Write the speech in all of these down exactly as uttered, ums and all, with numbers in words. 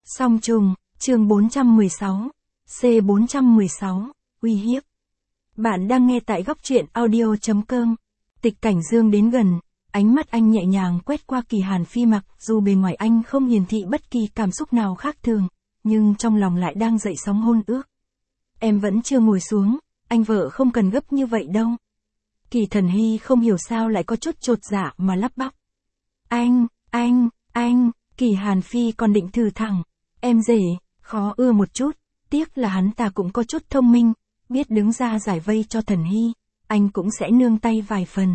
Song trùng, chương bốn trăm mười sáu, C bốn trăm mười sáu, uy hiếp. Bạn đang nghe tại góc truyện audio chấm com. Tịch Cảnh Dương đến gần, ánh mắt anh nhẹ nhàng quét qua Kỳ Hàn Phi, mặc dù bề ngoài anh không hiển thị bất kỳ cảm xúc nào khác thường, nhưng trong lòng lại đang dậy sóng hôn ước. Em vẫn chưa ngồi xuống, anh vợ không cần gấp như vậy đâu. Kỳ Thần Hy không hiểu sao lại có chút chột dạ mà lắp bắp. Anh, anh, anh, Kỳ Hàn Phi còn định thử thẳng. Em rể, khó ưa một chút, tiếc là hắn ta cũng có chút thông minh, biết đứng ra giải vây cho Thần Hy, anh cũng sẽ nương tay vài phần.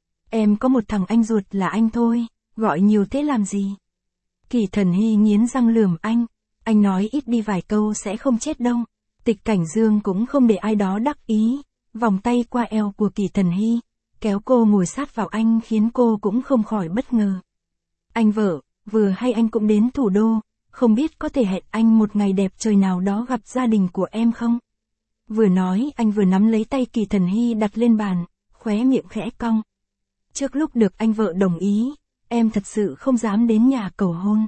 Em có một thằng anh ruột là anh thôi, gọi nhiều thế làm gì? Kỳ Thần Hy nghiến răng lườm anh, anh nói ít đi vài câu sẽ không chết đâu. Tịch Cảnh Dương cũng không để ai đó đắc ý, vòng tay qua eo của Kỳ Thần Hy, kéo cô ngồi sát vào anh khiến cô cũng không khỏi bất ngờ. Anh vợ, vừa hay anh cũng đến thủ đô, không biết có thể hẹn anh một ngày đẹp trời nào đó gặp gia đình của em không? Vừa nói anh vừa nắm lấy tay Kỳ Thần Hy đặt lên bàn, khóe miệng khẽ cong. Trước lúc được anh vợ đồng ý, em thật sự không dám đến nhà cầu hôn.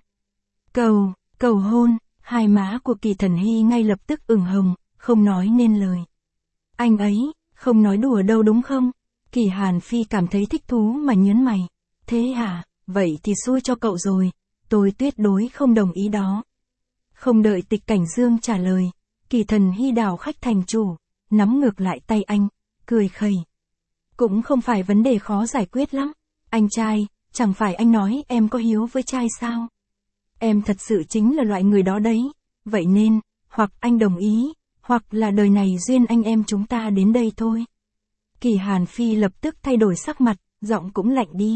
Cầu, cầu hôn, hai má của Kỳ Thần Hy ngay lập tức ửng hồng, không nói nên lời. Anh ấy, không nói đùa đâu đúng không? Kỳ Hàn Phi cảm thấy thích thú mà nhớn mày. Thế hả, vậy thì xui cho cậu rồi, tôi tuyệt đối không đồng ý đó. Không đợi Tịch Cảnh Dương trả lời, Kỳ Thần Hy đảo khách thành chủ, nắm ngược lại tay anh, cười khẩy. Cũng không phải vấn đề khó giải quyết lắm. Anh trai, chẳng phải anh nói em có hiếu với trai sao? Em thật sự chính là loại người đó đấy. Vậy nên, hoặc anh đồng ý, hoặc là đời này duyên anh em chúng ta đến đây thôi. Kỳ Hàn Phi lập tức thay đổi sắc mặt, giọng cũng lạnh đi.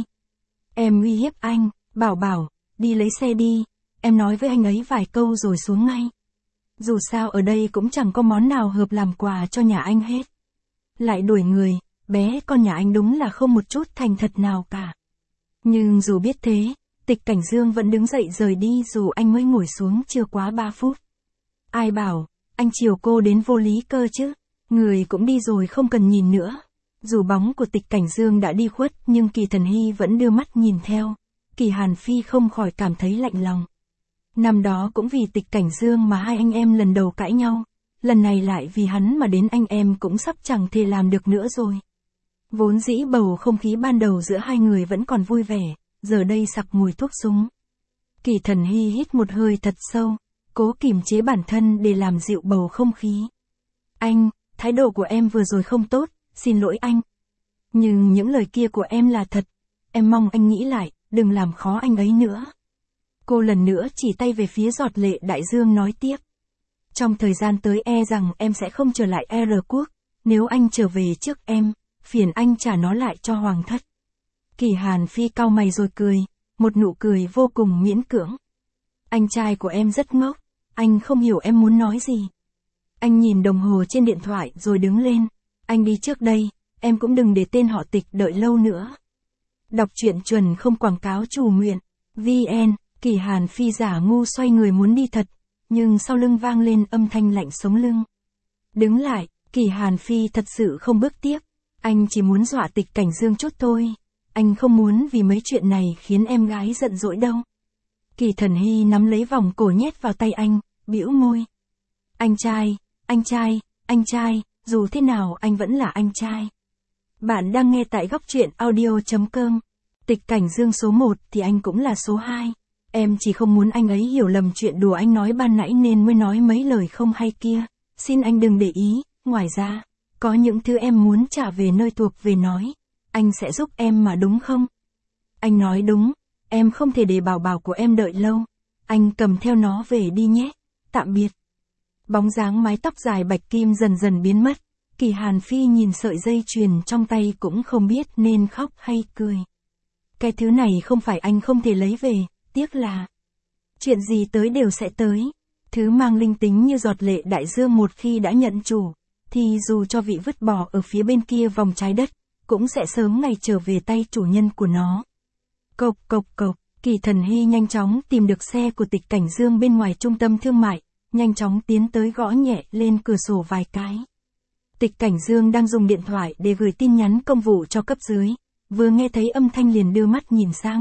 Em uy hiếp anh, bảo bảo, đi lấy xe đi, em nói với anh ấy vài câu rồi xuống ngay. Dù sao ở đây cũng chẳng có món nào hợp làm quà cho nhà anh hết. Lại đuổi người, bé con nhà anh đúng là không một chút thành thật nào cả. Nhưng dù biết thế, Tịch Cảnh Dương vẫn đứng dậy rời đi dù anh mới ngồi xuống chưa quá ba phút. Ai bảo, anh chiều cô đến vô lý cơ chứ, người cũng đi rồi không cần nhìn nữa. Dù bóng của Tịch Cảnh Dương đã đi khuất nhưng Kỳ Thần Hy vẫn đưa mắt nhìn theo. Kỳ Hàn Phi không khỏi cảm thấy lạnh lòng. Năm đó cũng vì Tịch Cảnh Dương mà hai anh em lần đầu cãi nhau, lần này lại vì hắn mà đến anh em cũng sắp chẳng thể làm được nữa rồi. Vốn dĩ bầu không khí ban đầu giữa hai người vẫn còn vui vẻ, giờ đây sặc mùi thuốc súng. Kỳ Thần Hy hít một hơi thật sâu, cố kiềm chế bản thân để làm dịu bầu không khí. Anh, thái độ của em vừa rồi không tốt, xin lỗi anh. Nhưng những lời kia của em là thật, em mong anh nghĩ lại, đừng làm khó anh ấy nữa. Cô lần nữa chỉ tay về phía Giọt Lệ Đại Dương nói tiếp. Trong thời gian tới e rằng em sẽ không trở lại R quốc, nếu anh trở về trước em, phiền anh trả nó lại cho Hoàng thất. Kỳ Hàn Phi cau mày rồi cười, một nụ cười vô cùng miễn cưỡng. Anh trai của em rất ngốc, anh không hiểu em muốn nói gì. Anh nhìn đồng hồ trên điện thoại rồi đứng lên, anh đi trước đây, em cũng đừng để tên họ Tịch đợi lâu nữa. Đọc truyện chuẩn không quảng cáo chủ nguyện, vn. Kỳ Hàn Phi giả ngu xoay người muốn đi thật, nhưng sau lưng vang lên âm thanh lạnh sống lưng. Đứng lại, Kỳ Hàn Phi thật sự không bước tiếp, anh chỉ muốn dọa Tịch Cảnh Dương chút thôi, anh không muốn vì mấy chuyện này khiến em gái giận dỗi đâu. Kỳ Thần Hy nắm lấy vòng cổ nhét vào tay anh, bĩu môi. Anh trai, anh trai, anh trai, dù thế nào anh vẫn là anh trai. Bạn đang nghe tại góc truyện audio chấm com. Tịch Cảnh Dương số một thì anh cũng là số hai. Em chỉ không muốn anh ấy hiểu lầm chuyện đùa anh nói ban nãy nên mới nói mấy lời không hay kia. Xin anh đừng để ý, ngoài ra, có những thứ em muốn trả về nơi thuộc về nói. Anh sẽ giúp em mà đúng không? Anh nói đúng, em không thể để bảo bảo của em đợi lâu. Anh cầm theo nó về đi nhé, tạm biệt. Bóng dáng mái tóc dài bạch kim dần dần biến mất. Kỳ Hàn Phi nhìn sợi dây chuyền trong tay cũng không biết nên khóc hay cười. Cái thứ này không phải anh không thể lấy về, tiếc là chuyện gì tới đều sẽ tới. Thứ mang linh tính như Giọt Lệ Đại Dương một khi đã nhận chủ, thì dù cho vị vứt bỏ ở phía bên kia vòng trái đất, cũng sẽ sớm ngày trở về tay chủ nhân của nó. Cộc cộc cộc, Kỳ Thần Hy nhanh chóng tìm được xe của Tịch Cảnh Dương bên ngoài trung tâm thương mại, nhanh chóng tiến tới gõ nhẹ lên cửa sổ vài cái. Tịch Cảnh Dương đang dùng điện thoại để gửi tin nhắn công vụ cho cấp dưới, vừa nghe thấy âm thanh liền đưa mắt nhìn sang,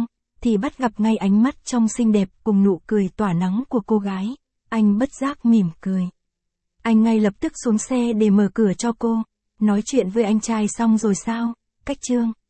thì bắt gặp ngay ánh mắt trong xinh đẹp cùng nụ cười tỏa nắng của cô gái. Anh bất giác mỉm cười. Anh ngay lập tức xuống xe để mở cửa cho cô. Nói chuyện với anh trai xong rồi sao, Cách Trương?